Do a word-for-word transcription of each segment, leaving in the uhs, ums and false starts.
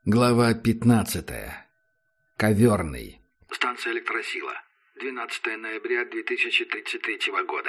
Глава пятнадцатая. Коверный. Станция «Электросила». двенадцатое ноября две тысячи тридцать третьего года.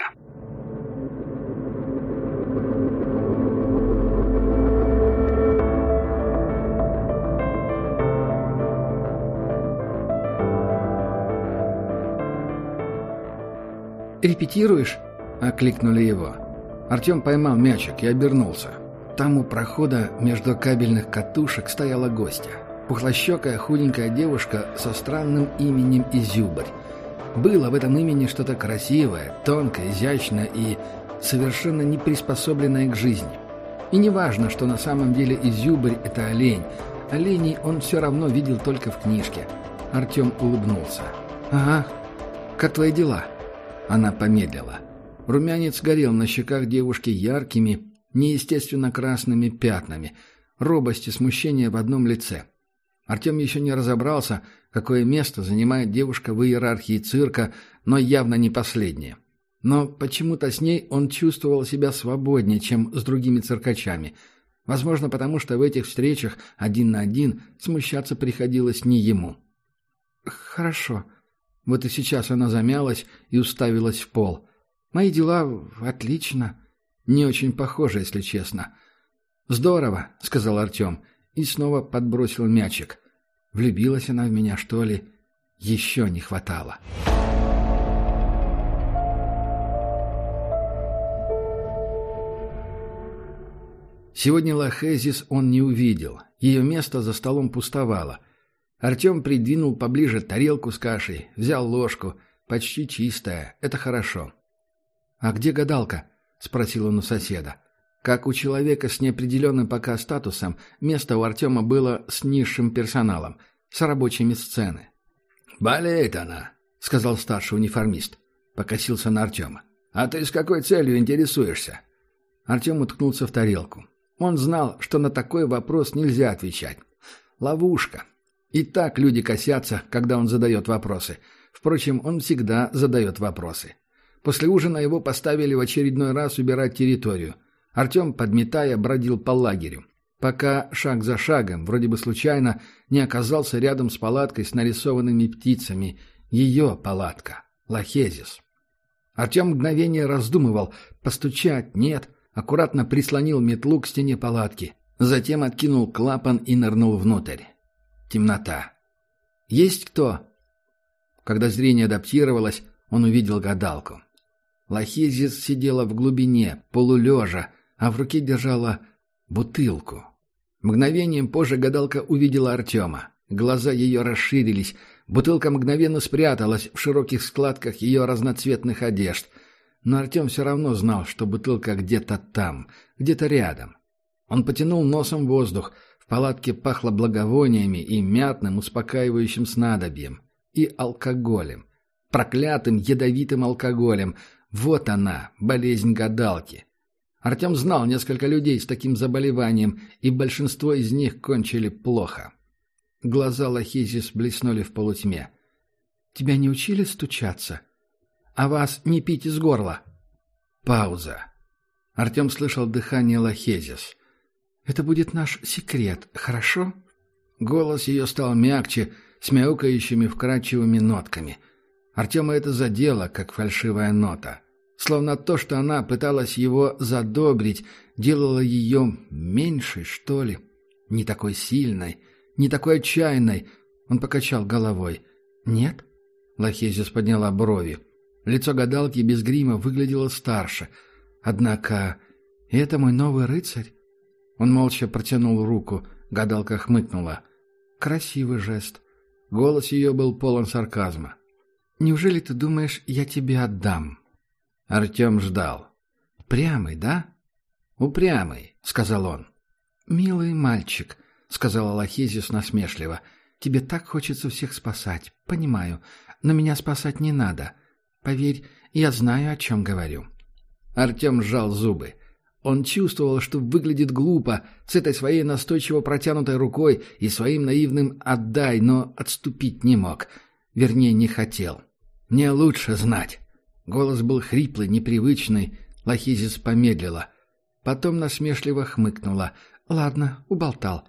«Репетируешь?» — окликнули его. Артем поймал мячик и обернулся. Там у прохода между кабельных катушек стояла гостья. Пухлощекая худенькая девушка со странным именем Изюбрь. Было в этом имени что-то красивое, тонкое, изящное и совершенно не приспособленное к жизни. И не важно, что на самом деле Изюбрь — это олень. Оленей он все равно видел только в книжке. Артем улыбнулся. «Ага, как твои дела?» Она помедлила. Румянец горел на щеках девушки яркими, неестественно красными пятнами, робость и смущение в одном лице. Артем еще не разобрался, какое место занимает девушка в иерархии цирка, но явно не последнее. Но почему-то с ней он чувствовал себя свободнее, чем с другими циркачами. Возможно, потому что в этих встречах один на один смущаться приходилось не ему. «Хорошо». Вот и сейчас она замялась и уставилась в пол. «Мои дела отлично». Не очень похоже, если честно. «Здорово», — сказал Артем и снова подбросил мячик. Влюбилась она в меня, что ли? Еще не хватало. Сегодня Лохезис он не увидел. Ее место за столом пустовало. Артем придвинул поближе тарелку с кашей, взял ложку. Почти чистая. Это хорошо. «А где гадалка?» — спросил он у соседа. Как у человека с неопределенным пока статусом, место у Артема было с низшим персоналом, с рабочими сцены. «Болеет она», — сказал старший униформист. Покосился на Артема. «А ты с какой целью интересуешься?» Артем уткнулся в тарелку. Он знал, что на такой вопрос нельзя отвечать. Ловушка. И так люди косятся, когда он задает вопросы. Впрочем, он всегда задает вопросы. После ужина его поставили в очередной раз убирать территорию. Артем, подметая, бродил по лагерю, пока шаг за шагом, вроде бы случайно, не оказался рядом с палаткой с нарисованными птицами. Ее палатка. Лохезис. Артем мгновение раздумывал, постучать, нет, аккуратно прислонил метлу к стене палатки, затем откинул клапан и нырнул внутрь. Темнота. «Есть кто?» Когда зрение адаптировалось, он увидел гадалку. Лохезис сидела в глубине, полулежа, а в руке держала бутылку. Мгновением позже гадалка увидела Артема. Глаза ее расширились, бутылка мгновенно спряталась в широких складках ее разноцветных одежд. Но Артем все равно знал, что бутылка где-то там, где-то рядом. Он потянул носом воздух. В палатке пахло благовониями и мятным успокаивающим снадобьем. И алкоголем. Проклятым ядовитым алкоголем. Вот она, болезнь гадалки. Артем знал несколько людей с таким заболеванием, и большинство из них кончили плохо. Глаза Лохезис блеснули в полутьме. «Тебя не учили стучаться? А вас не пить из горла?» Пауза. Артем слышал дыхание Лохезис. «Это будет наш секрет, хорошо?» Голос ее стал мягче, с мяукающими вкрадчивыми нотками. Артема это задело, как фальшивая нота. Словно то, что она пыталась его задобрить, делало ее меньшей, что ли. Не такой сильной, не такой отчаянной. Он покачал головой. «Нет?» Лохезис подняла брови. Лицо гадалки без грима выглядело старше. «Однако, это мой новый рыцарь?» Он молча протянул руку. Гадалка хмыкнула. «Красивый жест». Голос ее был полон сарказма. «Неужели ты думаешь, я тебе отдам?» Артем ждал. «Прямый, да?» «Упрямый», — сказал он. «Милый мальчик», — сказала Лохезис насмешливо. «Тебе так хочется всех спасать, понимаю, но меня спасать не надо. Поверь, я знаю, о чем говорю». Артем сжал зубы. Он чувствовал, что выглядит глупо, с этой своей настойчиво протянутой рукой и своим наивным «отдай», но отступить не мог. Вернее, не хотел. «Мне лучше знать». Голос был хриплый, непривычный. Лохезис помедлила. Потом насмешливо хмыкнула. «Ладно, уболтал.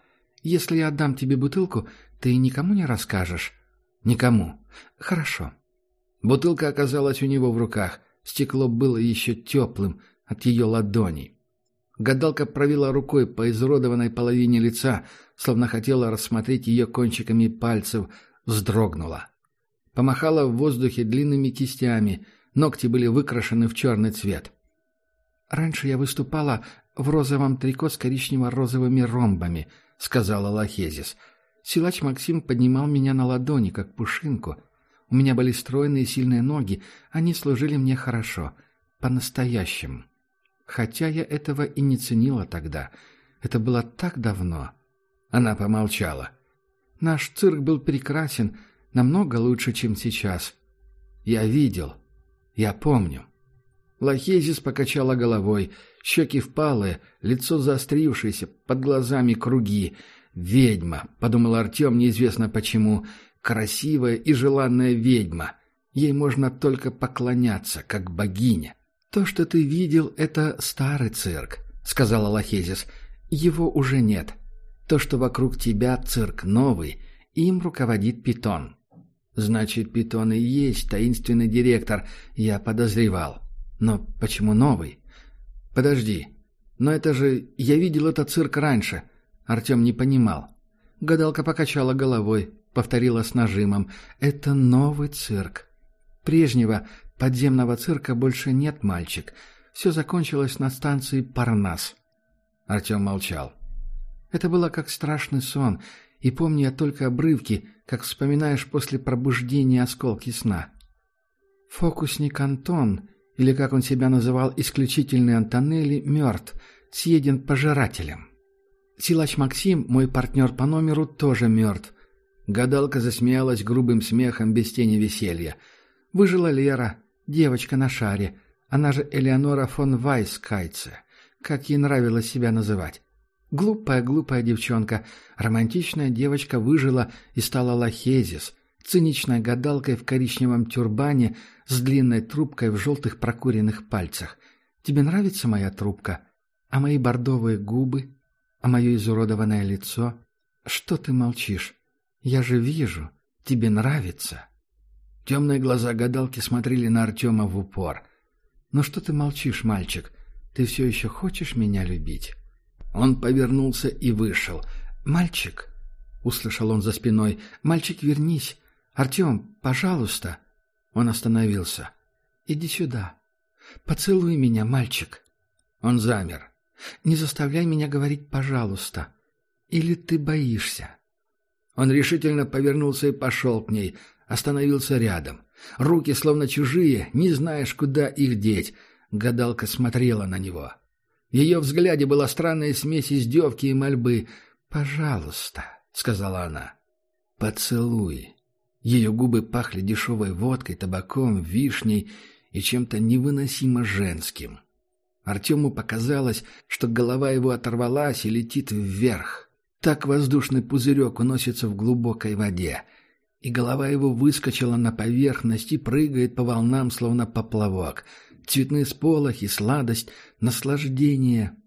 Если я отдам тебе бутылку, ты никому не расскажешь?» «Никому». «Хорошо». Бутылка оказалась у него в руках. Стекло было еще теплым от ее ладоней. Гадалка провела рукой по изуродованной половине лица, словно хотела рассмотреть ее кончиками пальцев, вздрогнула. Помахала в воздухе длинными кистями, ногти были выкрашены в черный цвет. «Раньше я выступала в розовом трико с коричнево-розовыми ромбами», — сказала Лохезис. «Силач Максим поднимал меня на ладони, как пушинку. У меня были стройные сильные ноги, они служили мне хорошо, по-настоящему. Хотя я этого и не ценила тогда. Это было так давно». Она помолчала. «Наш цирк был прекрасен, намного лучше, чем сейчас. Я видел, я помню». Лохезис покачала головой, щеки впалые, лицо заострившееся, под глазами круги. «Ведьма», — подумал Артем неизвестно почему, — «красивая и желанная ведьма. Ей можно только поклоняться, как богине». «То, что ты видел, — это старый цирк», — сказала Лохезис. «Его уже нет. То, что вокруг тебя цирк новый, им руководит Питон». «Значит, Питон и есть таинственный директор, я подозревал. Но почему новый?» «Подожди, но это же... Я видел этот цирк раньше». Артем не понимал. Гадалка покачала головой, повторила с нажимом. «Это новый цирк. Прежнего подземного цирка больше нет, мальчик. Все закончилось на станции Парнас». Артем молчал. «Это было как страшный сон, и помню я только обрывки, как вспоминаешь после пробуждения осколки сна. Фокусник Антон, или как он себя называл, исключительный Антонелли, мертв, съеден пожирателем. Силач Максим, мой партнер по номеру, тоже мертв». Гадалка засмеялась грубым смехом без тени веселья. «Выжила Лера, девочка на шаре, она же Элеонора фон Вайскайце, как ей нравилось себя называть. Глупая-глупая девчонка, романтичная девочка выжила и стала Лохезис, циничной гадалкой в коричневом тюрбане с длинной трубкой в желтых прокуренных пальцах. Тебе нравится моя трубка? А мои бордовые губы? А мое изуродованное лицо? Что ты молчишь? Я же вижу, тебе нравится». Темные глаза гадалки смотрели на Артема в упор. «Ну что ты молчишь, мальчик? Ты все еще хочешь меня любить?» Он повернулся и вышел. «Мальчик!» — услышал он за спиной. «Мальчик, вернись! Артем, пожалуйста!» Он остановился. «Иди сюда. Поцелуй меня, мальчик!» Он замер. «Не заставляй меня говорить «пожалуйста». Или ты боишься?» Он решительно повернулся и пошел к ней. Остановился рядом. Руки словно чужие, не знаешь, куда их деть. Гадалка смотрела на него. В ее взгляде была странная смесь издевки и мольбы. «Пожалуйста», — сказала она. «Поцелуй». Ее губы пахли дешевой водкой, табаком, вишней и чем-то невыносимо женским. Артему показалось, что голова его оторвалась и летит вверх. Так воздушный пузырек уносится в глубокой воде, и голова его выскочила на поверхность и прыгает по волнам, словно поплавок. Цветные сполохи, сладость, наслаждение.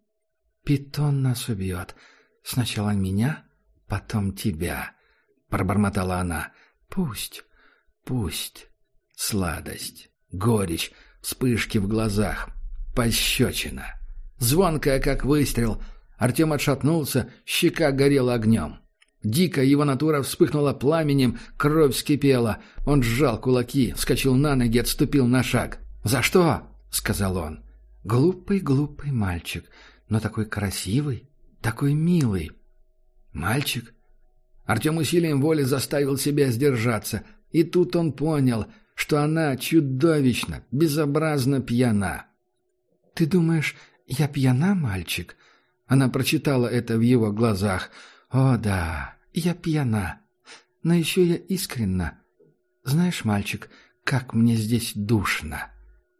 «Питон нас убьет. Сначала меня, потом тебя», — пробормотала она. «Пусть, пусть». Сладость, горечь, вспышки в глазах, пощечина. Звонкая, как выстрел. Артем отшатнулся, щека горела огнем. Дико его натура вспыхнула пламенем, кровь вскипела. Он сжал кулаки, вскочил на ноги, отступил на шаг. «За что?» — сказал он. «Глупый, глупый мальчик, но такой красивый, такой милый». «Мальчик?» Артем усилием воли заставил себя сдержаться. И тут он понял, что она чудовищно, безобразно пьяна. «Ты думаешь, я пьяна, мальчик?» Она прочитала это в его глазах. «О, да, я пьяна. Но еще я искренна. Знаешь, мальчик, как мне здесь душно».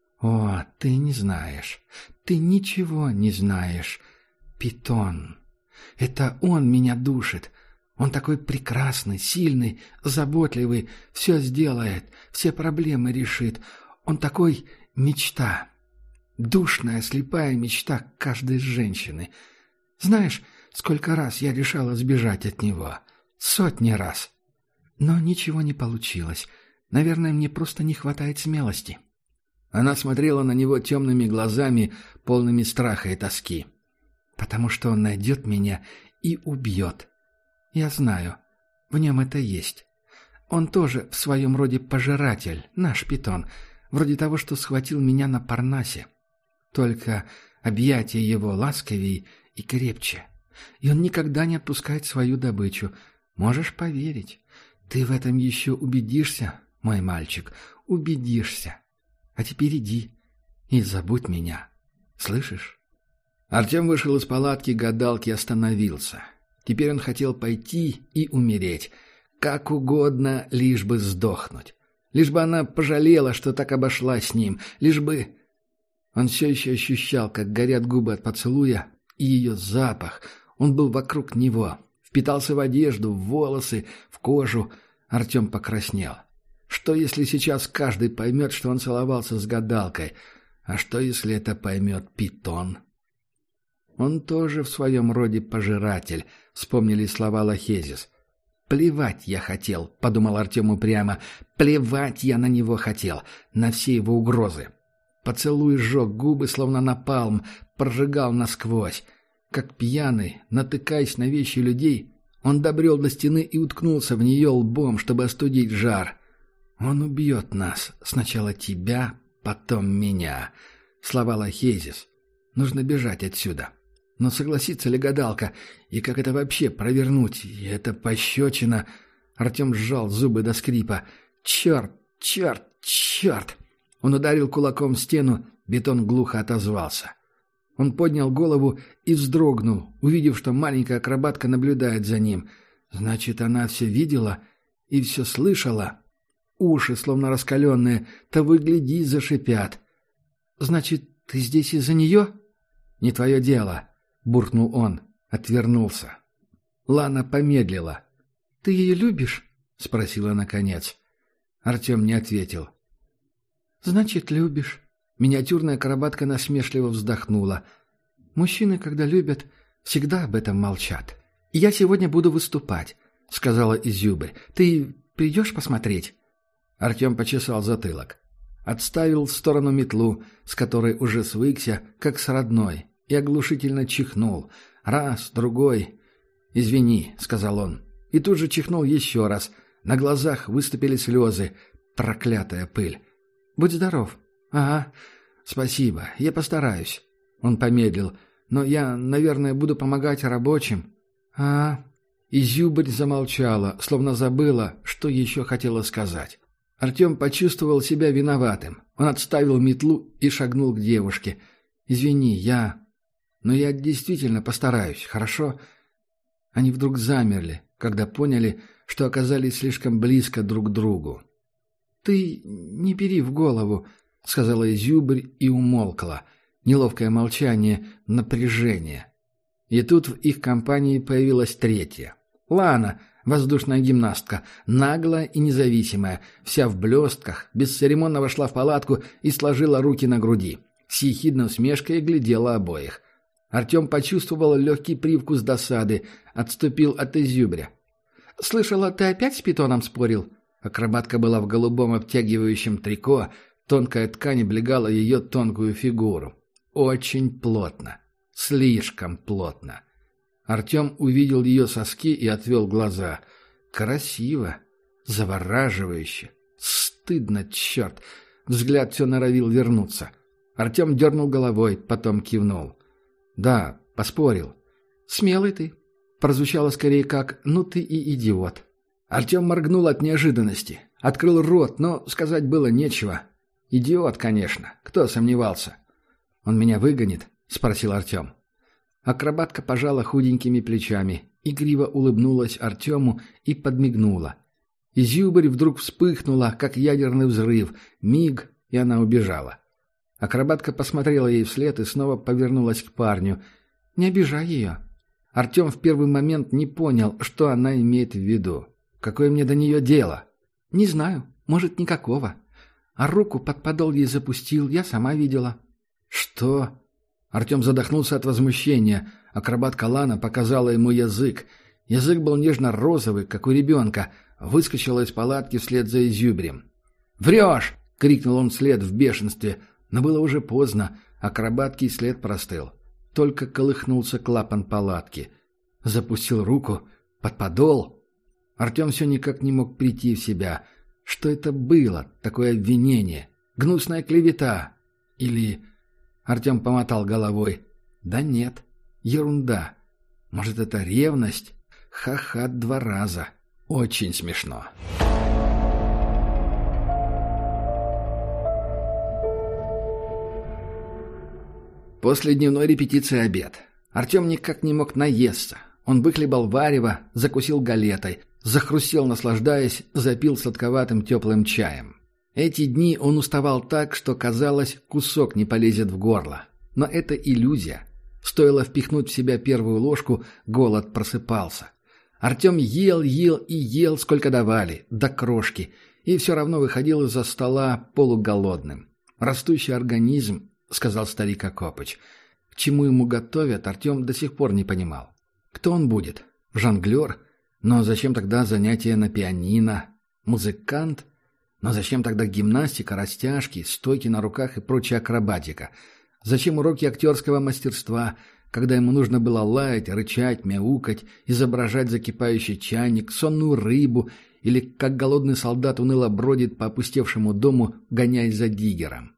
«О, ты не знаешь. Ты ничего не знаешь. Питон. Это он меня душит. Он такой прекрасный, сильный, заботливый, все сделает, все проблемы решит. Он такой мечта. Душная, слепая мечта каждой женщины. Знаешь, Сколько раз я решала сбежать от него. Сотни раз. Но ничего не получилось. Наверное, мне просто не хватает смелости». Она смотрела на него темными глазами, полными страха и тоски. «Потому что он найдет меня и убьет. Я знаю, в нем это есть. Он тоже в своем роде пожиратель, наш питон, вроде того, что схватил меня на Парнасе. Только объятия его ласковее и крепче. И он никогда не отпускает свою добычу. Можешь поверить. Ты в этом еще убедишься, мой мальчик, убедишься. А теперь иди и забудь меня. Слышишь?» Артем вышел из палатки гадалки и остановился. Теперь он хотел пойти и умереть. Как угодно, лишь бы сдохнуть. Лишь бы она пожалела, что так обошлась с ним. Лишь бы... Он все еще ощущал, как горят губы от поцелуя, и ее запах. Он был вокруг него. Впитался в одежду, в волосы, в кожу. Артем покраснел. Что, если сейчас каждый поймет, что он целовался с гадалкой? А что, если это поймет питон? Он тоже в своем роде пожиратель, вспомнили слова Лохезис. «Плевать я хотел», — подумал Артем упрямо. «Плевать я на него хотел, на все его угрозы». Поцелуй сжег губы, словно напалм, прожигал насквозь. Как пьяный, натыкаясь на вещи людей, он добрел до стены и уткнулся в нее лбом, чтобы остудить жар. «Он убьет нас. Сначала тебя, потом меня». Слова Лохезис. Нужно бежать отсюда. Но согласится ли гадалка? И как это вообще провернуть? И это пощечина. Артем сжал зубы до скрипа. «Черт! Черт! Черт!» Он ударил кулаком в стену, бетон глухо отозвался. Он поднял голову и вздрогнул, увидев, что маленькая акробатка наблюдает за ним. Значит, она все видела и все слышала. Уши, словно раскаленные, того и гляди, зашипят. «Значит, ты здесь из-за нее?» «Не твое дело», — буркнул он, отвернулся. Лана помедлила. «Ты ее любишь?» — спросила наконец. Артем не ответил. «Значит, любишь». Миниатюрная акробатка насмешливо вздохнула. «Мужчины, когда любят, всегда об этом молчат. «Я сегодня буду выступать», — сказала Изюбрь. «Ты придешь посмотреть?» Артем почесал затылок. Отставил в сторону метлу, с которой уже свыкся, как с родной, и оглушительно чихнул. Раз, другой. «Извини», — сказал он. И тут же чихнул еще раз. На глазах выступили слезы. Проклятая пыль. «Будь здоров». «Ага, спасибо, я постараюсь». Он помедлил. «Но я, наверное, буду помогать рабочим». «А...» Изюбрь замолчала, словно забыла, что еще хотела сказать. Артем почувствовал себя виноватым. Он отставил метлу и шагнул к девушке. «Извини, я... Но я действительно постараюсь, хорошо?» Они вдруг замерли, когда поняли, что оказались слишком близко друг к другу. «Ты не бери в голову», — сказала Изюбрь и умолкла. Неловкое молчание, напряжение. И тут в их компании появилась третья. Лана, воздушная гимнастка, наглая и независимая, вся в блестках, бесцеремонно вошла в палатку и сложила руки на груди. С ехидной усмешкой глядела обоих. Артем почувствовал легкий привкус досады, отступил от Изюбря. «Слышала, ты опять с питоном спорил?» Акробатка была в голубом обтягивающем трико, тонкая ткань облегала ее тонкую фигуру. Очень плотно. Слишком плотно. Артем увидел ее соски и отвел глаза. Красиво. Завораживающе. Стыдно, черт. Взгляд все норовил вернуться. Артем дернул головой, потом кивнул. «Да, поспорил». «Смелый ты». Прозвучало скорее как «ну ты и идиот». Артем моргнул от неожиданности. Открыл рот, но сказать было нечего. «Идиот, конечно. Кто сомневался?» «Он меня выгонит?» — спросил Артем. Акробатка пожала худенькими плечами, игриво улыбнулась Артему и подмигнула. Изюбрь вдруг вспыхнула, как ядерный взрыв. Миг, и она убежала. Акробатка посмотрела ей вслед и снова повернулась к парню. «Не обижай ее». Артем в первый момент не понял, что она имеет в виду. «Какое мне до нее дело?» «Не знаю. Может, никакого. А руку под подол ей запустил, я сама видела». «Что?» Артем задохнулся от возмущения. Акробатка Лана показала ему язык. Язык был нежно-розовый, как у ребенка. Выскочила из палатки вслед за изюбрем. «Врешь!» — крикнул он вслед в бешенстве. Но было уже поздно. Акробатский след простыл. Только колыхнулся клапан палатки. Запустил руку под подол. Артем все никак не мог прийти в себя. Что это было, такое обвинение? Гнусная клевета? Или... Артем помотал головой. Да нет, ерунда. Может, это ревность? Ха-ха два раза. Очень смешно. После дневной репетиции обед. Артем никак не мог наесться. Он выхлебал варево, закусил галетой, захрустел, наслаждаясь, запил сладковатым теплым чаем. Эти дни он уставал так, что, казалось, кусок не полезет в горло. Но это иллюзия. Стоило впихнуть в себя первую ложку, голод просыпался. Артем ел, ел и ел, сколько давали, до крошки, и все равно выходил из-за стола полуголодным. «Растущий организм», — сказал старик Акопыч. К чему ему готовят, Артем до сих пор не понимал. Кто он будет? Жонглер? Но зачем тогда занятия на пианино? Музыкант? Но зачем тогда гимнастика, растяжки, стойки на руках и прочая акробатика? Зачем уроки актерского мастерства, когда ему нужно было лаять, рычать, мяукать, изображать закипающий чайник, сонную рыбу или, как голодный солдат уныло бродит по опустевшему дому, гоняясь за диггером?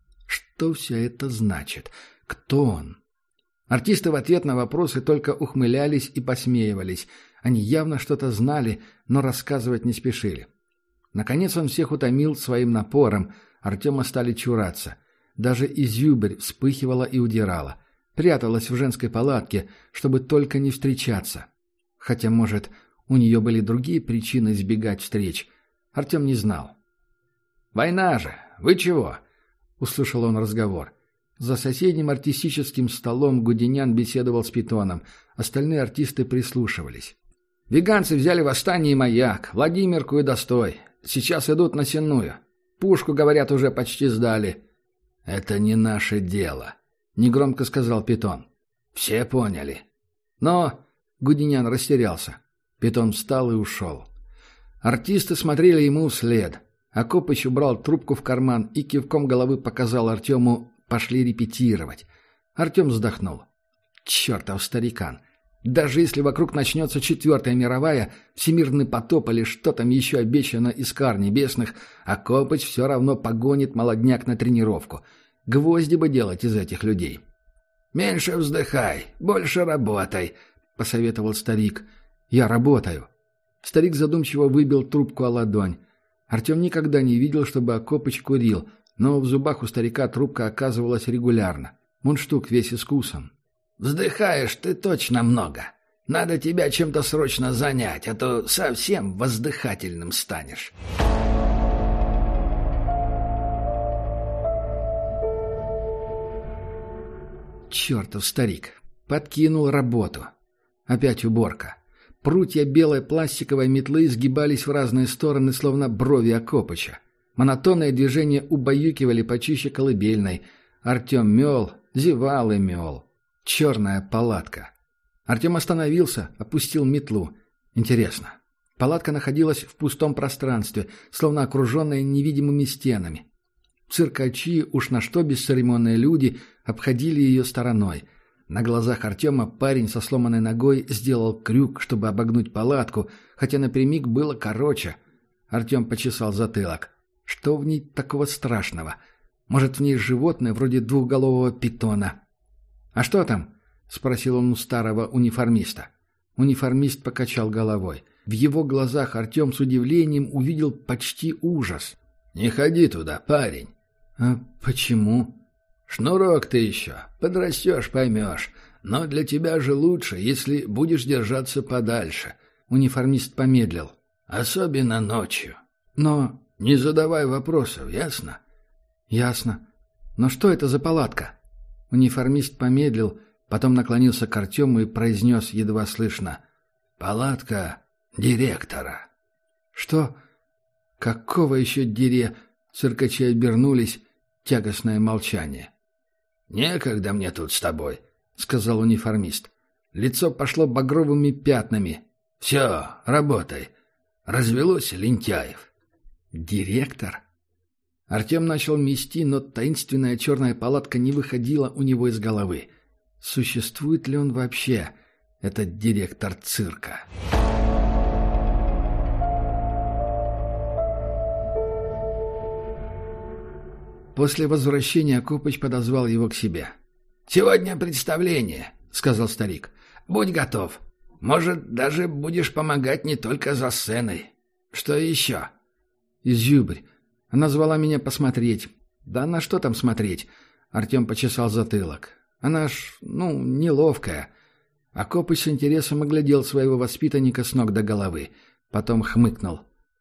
Что все это значит? Кто он? Артисты в ответ на вопросы только ухмылялись и посмеивались. Они явно что-то знали, но рассказывать не спешили. Наконец он всех утомил своим напором. Артема стали чураться. Даже изюбрь вспыхивала и удирала. Пряталась в женской палатке, чтобы только не встречаться. Хотя, может, у нее были другие причины избегать встреч. Артем не знал. «Война же! Вы чего?» — услышал он разговор. За соседним артистическим столом Гуденян беседовал с Питоном. Остальные артисты прислушивались. «Веганцы взяли восстание и Маяк, Владимирку и Достой. Сейчас идут на Сенную. Пушку, говорят, уже почти сдали». «Это не наше дело», — негромко сказал Питон. «Все поняли». Но Гуденян растерялся. Питон встал и ушел. Артисты смотрели ему вслед. Акопыч убрал трубку в карман и кивком головы показал Артему: «Пошли репетировать». Артем вздохнул. «Чертов старикан! Даже если вокруг начнется четвертая мировая, всемирный потоп или что там еще обещано из кар небесных, Акопыч все равно погонит молодняк на тренировку. Гвозди бы делать из этих людей». «Меньше вздыхай, больше работай», — посоветовал старик. «Я работаю». Старик задумчиво выбил трубку о ладонь. Артем никогда не видел, чтобы Акопыч курил, но в зубах у старика трубка оказывалась регулярно. Мундштук весь искусан. «Вздыхаешь ты точно много. Надо тебя чем-то срочно занять, а то совсем воздыхательным станешь». Чертов старик. Подкинул работу. Опять уборка. Прутья белой пластиковой метлы сгибались в разные стороны, словно брови Акопыча. Монотонные движения убаюкивали почище колыбельной. Артем мел, зевал и мел. Черная палатка. Артем остановился, опустил метлу. Интересно. Палатка находилась в пустом пространстве, словно окруженная невидимыми стенами. Циркачи, уж на что бесцеремонные люди, обходили ее стороной. На глазах Артема парень со сломанной ногой сделал крюк, чтобы обогнуть палатку, хотя напрямик было короче. Артем почесал затылок. Что в ней такого страшного? Может, в ней животное вроде двухголового питона? «А что там?» — спросил он у старого униформиста. Униформист покачал головой. В его глазах Артем с удивлением увидел почти ужас. «Не ходи туда, парень». «А почему?» «Шнурок ты еще. Подрастешь, поймешь. Но для тебя же лучше, если будешь держаться подальше». Униформист помедлил. «Особенно ночью. Но не задавай вопросов, ясно?» «Ясно. Но что это за палатка?» Униформист помедлил, потом наклонился к Артему и произнес едва слышно: «Палатка директора». «Что? Какого еще дире?» Циркачи обернулись. Тягостное молчание. «Некогда мне тут с тобой», — сказал униформист. Лицо пошло багровыми пятнами. «Все, работай. Развелось лентяев». «Директор?» Артем начал мести, но таинственная черная палатка не выходила у него из головы. Существует ли он вообще, этот директор цирка? После возвращения Копыч подозвал его к себе. «Сегодня представление», — сказал старик. «Будь готов. Может, даже будешь помогать не только за сценой. Что еще?» «Изюбрь. Она звала меня посмотреть». «Да на что там смотреть?» Артем почесал затылок. «Она ж, ну, неловкая». А Копыч с интересом оглядел своего воспитанника с ног до головы. Потом хмыкнул.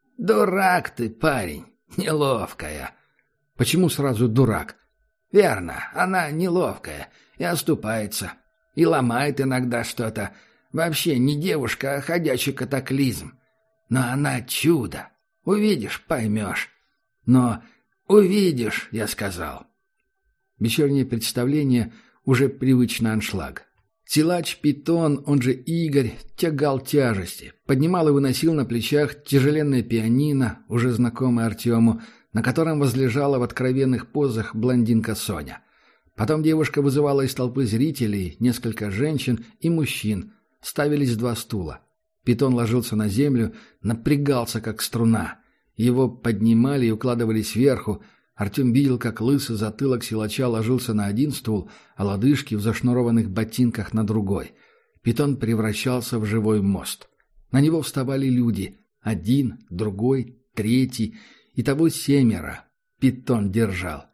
«Дурак ты, парень. Неловкая». «Почему сразу дурак?» «Верно, она неловкая и оступается, и ломает иногда что-то. Вообще не девушка, а ходячий катаклизм. Но она чудо. Увидишь, поймешь. Но увидишь, я сказал». Вечернее представление уже привычный аншлаг. Силач Питон, он же Игорь, тягал тяжести, поднимал и выносил на плечах тяжеленное пианино, уже знакомое Артему, на котором возлежала в откровенных позах блондинка Соня. Потом девушка вызывала из толпы зрителей несколько женщин и мужчин. Ставились два стула. Питон ложился на землю, напрягался, как струна. Его поднимали и укладывали сверху. Артем видел, как лысый затылок силача ложился на один стул, а лодыжки в зашнурованных ботинках на другой. Питон превращался в живой мост. На него вставали люди. Один, другой, третий. Итого семеро. Питон держал.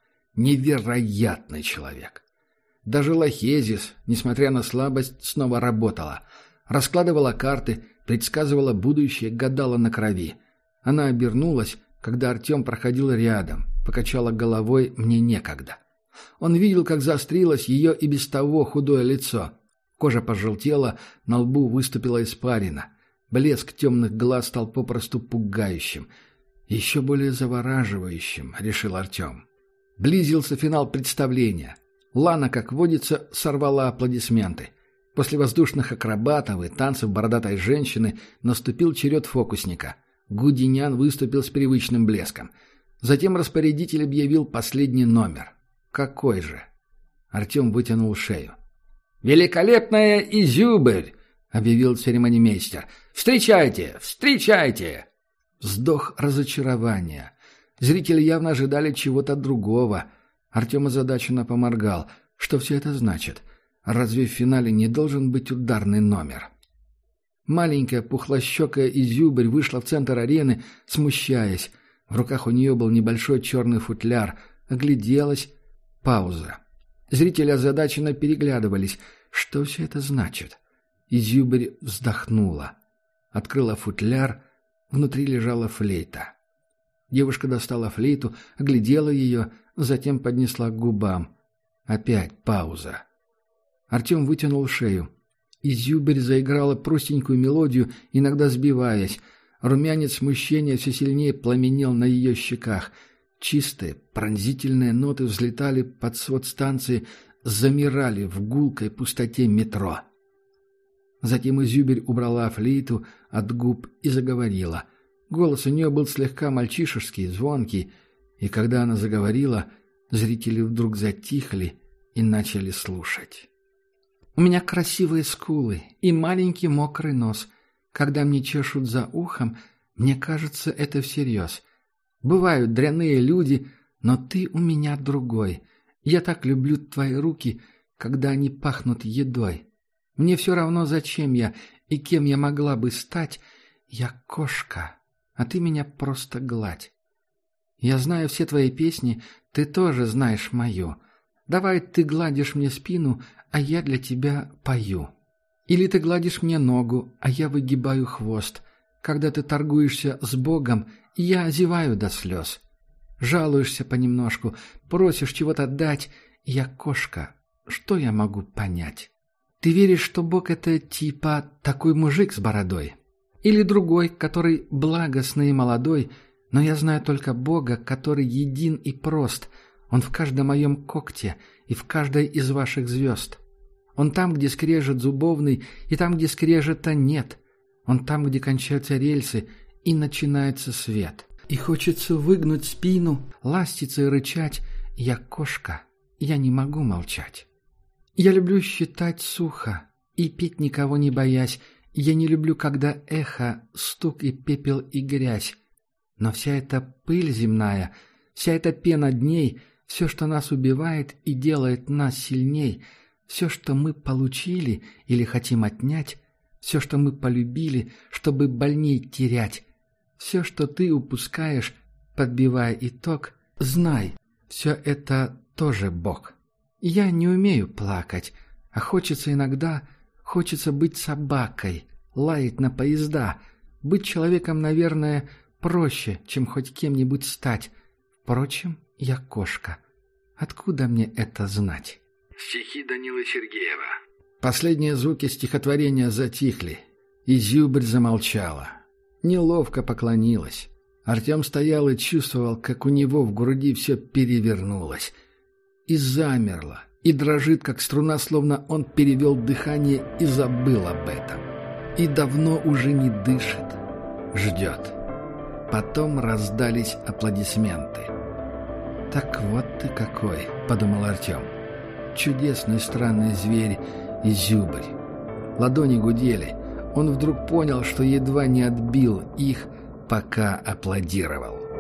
Невероятный человек. Даже Лохезис, несмотря на слабость, снова работала. Раскладывала карты, предсказывала будущее, гадала на крови. Она обернулась, когда Артем проходил рядом, покачала головой «мне некогда». Он видел, как заострилось ее и без того худое лицо. Кожа пожелтела, на лбу выступила испарина. Блеск темных глаз стал попросту пугающим. Еще более завораживающим, решил Артем. Близился финал представления. Лана, как водится, сорвала аплодисменты. После воздушных акробатов и танцев бородатой женщины наступил черед фокусника. Гудинян выступил с привычным блеском. Затем распорядитель объявил последний номер. Какой же? Артем вытянул шею. «Великолепная изюбрь!» — объявил церемонимейстер. «Встречайте! Встречайте!» Вздох разочарования. Зрители явно ожидали чего-то другого. Артем озадаченно поморгал. Что все это значит? Разве в финале не должен быть ударный номер? Маленькая пухлощекая изюбрь вышла в центр арены, смущаясь. В руках у нее был небольшой черный футляр. Огляделась. Пауза. Зрители озадаченно переглядывались. Что все это значит? Изюбрь вздохнула. Открыла футляр. Внутри лежала флейта. Девушка достала флейту, оглядела ее, затем поднесла к губам. Опять пауза. Артем вытянул шею. Изюбрь заиграла простенькую мелодию, иногда сбиваясь. Румянец смущения все сильнее пламенел на ее щеках. Чистые, пронзительные ноты взлетали под свод станции, замирали в гулкой пустоте метро. Затем Изюбрь убрала флейту от губ и заговорила. Голос у нее был слегка мальчишеский, звонкий, и когда она заговорила, зрители вдруг затихли и начали слушать. «У меня красивые скулы и маленький мокрый нос. Когда мне чешут за ухом, мне кажется, это всерьез. Бывают дрянные люди, но ты у меня другой. Я так люблю твои руки, когда они пахнут едой. Мне все равно, зачем я и кем я могла бы стать. Я кошка, а ты меня просто гладь. Я знаю все твои песни, ты тоже знаешь мою. Давай ты гладишь мне спину, а я для тебя пою. Или ты гладишь мне ногу, а я выгибаю хвост. Когда ты торгуешься с Богом, я озеваю до слез. Жалуешься понемножку, просишь чего-то дать. Я кошка, что я могу понять? Ты веришь, что Бог — это типа такой мужик с бородой? Или другой, который благостный и молодой, но я знаю только Бога, который един и прост. Он в каждом моем когте и в каждой из ваших звезд. Он там, где скрежет зубовный, и там, где скрежета нет. Он там, где кончаются рельсы, и начинается свет. И хочется выгнуть спину, ластиться и рычать. Я кошка, я не могу молчать. Я люблю считать сухо и петь, никого не боясь. Я не люблю, когда эхо, стук и пепел и грязь. Но вся эта пыль земная, вся эта пена дней, все, что нас убивает и делает нас сильней, все, что мы получили или хотим отнять, все, что мы полюбили, чтобы больней терять, все, что ты упускаешь, подбивая итог, знай, все это тоже Бог. Я не умею плакать, а хочется иногда, хочется быть собакой, лаять на поезда. Быть человеком, наверное, проще, чем хоть кем-нибудь стать. Впрочем, я кошка. Откуда мне это знать? Стихи Данилы Сергеева. Последние звуки стихотворения затихли, и Зюбрь замолчала. Неловко поклонилась. Артем стоял и чувствовал, как у него в груди все перевернулось. И замерло, и дрожит, как струна, словно он перевел дыхание и забыл об этом. И давно уже не дышит, ждет. Потом раздались аплодисменты. «Так вот ты какой», — подумал Артем. «Чудесный странный зверь и Зюбрь». Ладони гудели. Он вдруг понял, что едва не отбил их, пока аплодировал.